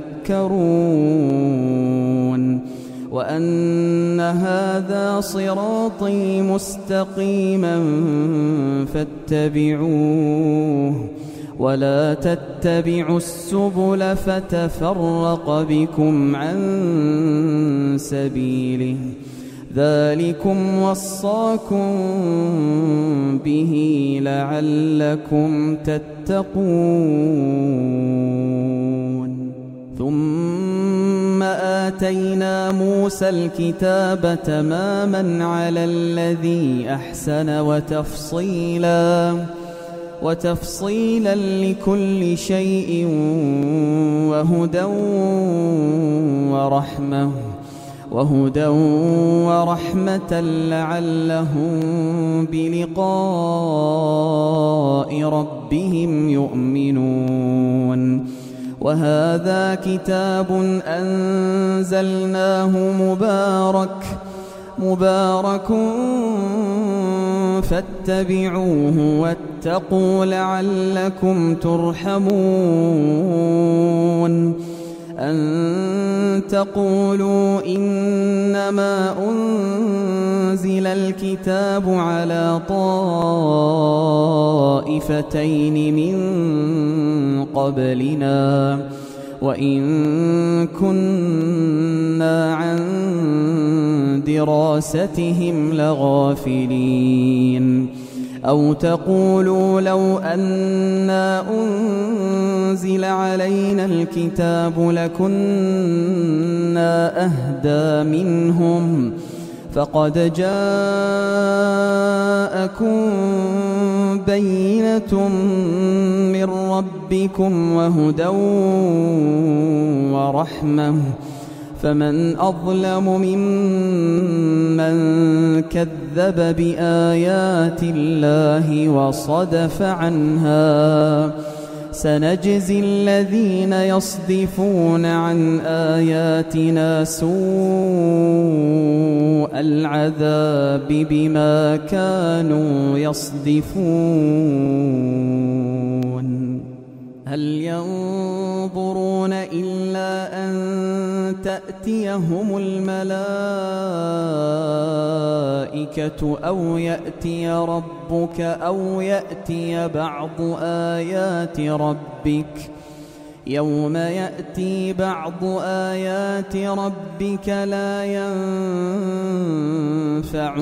تذكرون وأن هذا صراطي مستقيما فاتبعوه ولا تتبعوا السبل فتفرق بكم عن سبيله ذلكم وصاكم به لعلكم تتقون ثم آتينا موسى الكتاب تماما على الذي أحسن وتفصيلا لكل شيء وهدى ورحمة لعلهم بلقاء ربهم يؤمنون وهذا كتاب أنزلناه مبارك فاتبعوه واتقوا لعلكم ترحمون أن تقولوا إنما أنزل الكتاب على طائفتين من قبلنا وإن كنا عن دراستهم لغافلين أو تقولوا لو أنا أنزل علينا الكتاب لكنا أهدى منهم فقد جاءكم بينة من ربكم وهدى ورحمة فمن أظلم ممن كذب بآيات الله وصدف عنها سنجزي الذين يصدفون عن آياتنا سوء العذاب بما كانوا يصدفون هل ينظرون إلا أن تأتيهم الملائكة أو يأتي ربك أو يأتي بعض آيات ربك يوم يأتي بعض آيات ربك لا ينفع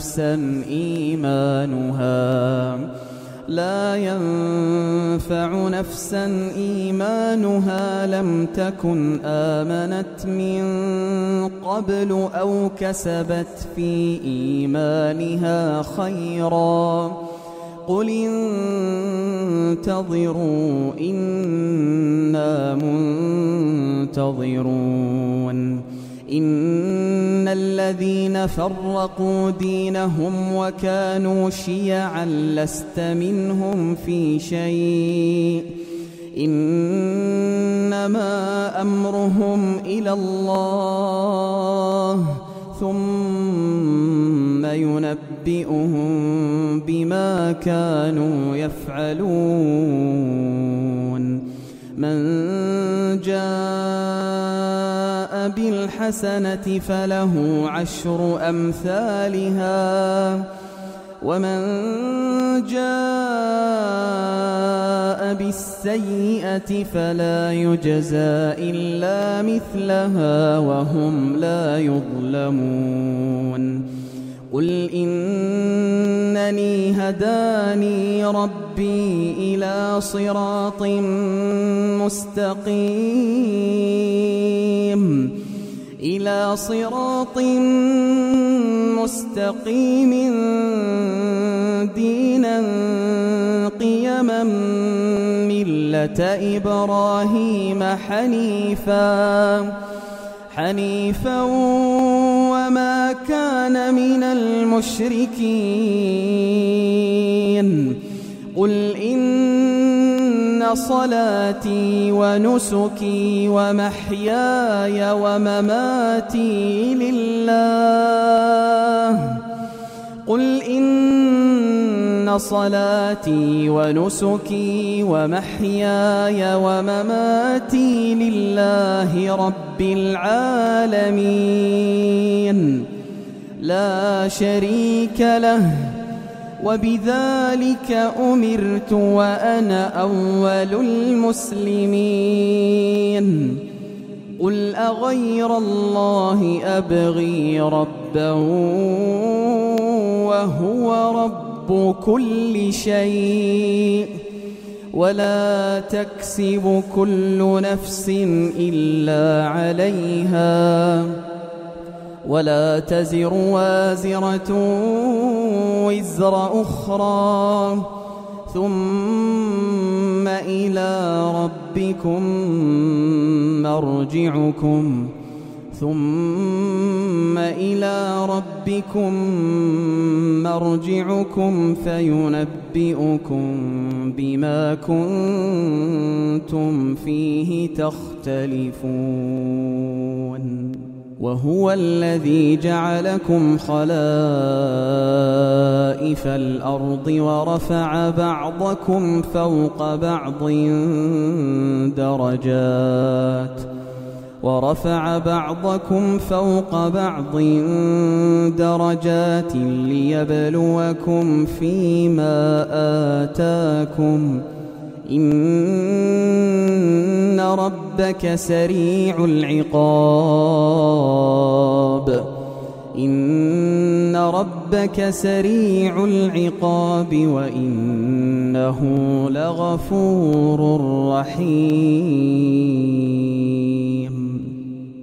نفسا إيمانها لم تكن آمنت من قبل أو كسبت في إيمانها خيرا قل انتظروا إنا منتظرون إن الذين فرقوا دينهم وكانوا شيعا لست منهم في شيء إنما أمرهم إلى الله ثم ينبئهم بما كانوا يفعلون من جاء بالحسنة فله 10 أمثالها ومن جاء بالسيئة فلا يجزى إلا مثلها وهم لا يظلمون قل إنني هداني ربي إلى صراط مستقيم دينا قيما ملة إبراهيم حنيفا وما كان من المشركين قل إن صلاتي ونسكي ومحياي ومماتي لله قل إن صلاتي ونسكي ومحياي ومماتي لله رب العالمين لا شريك له وبذلك أمرت وأنا أول المسلمين قل أغير الله أبغي ربا وهو رب كل شيء ولا تكسب كل نفس إلا عليها ولا تزر وازرة وزر أخرى ثم إلى ربكم مرجعكم فينبئكم بما كنتم فيه تختلفون وهو الذي جعلكم خلائف الأرض ورفع بعضكم فوق بعض درجات ورفع بعضكم فوق بعض درجات ليبلوكم فيما آتاكم إن ربك سريع العقاب وإنه لغفور رحيم.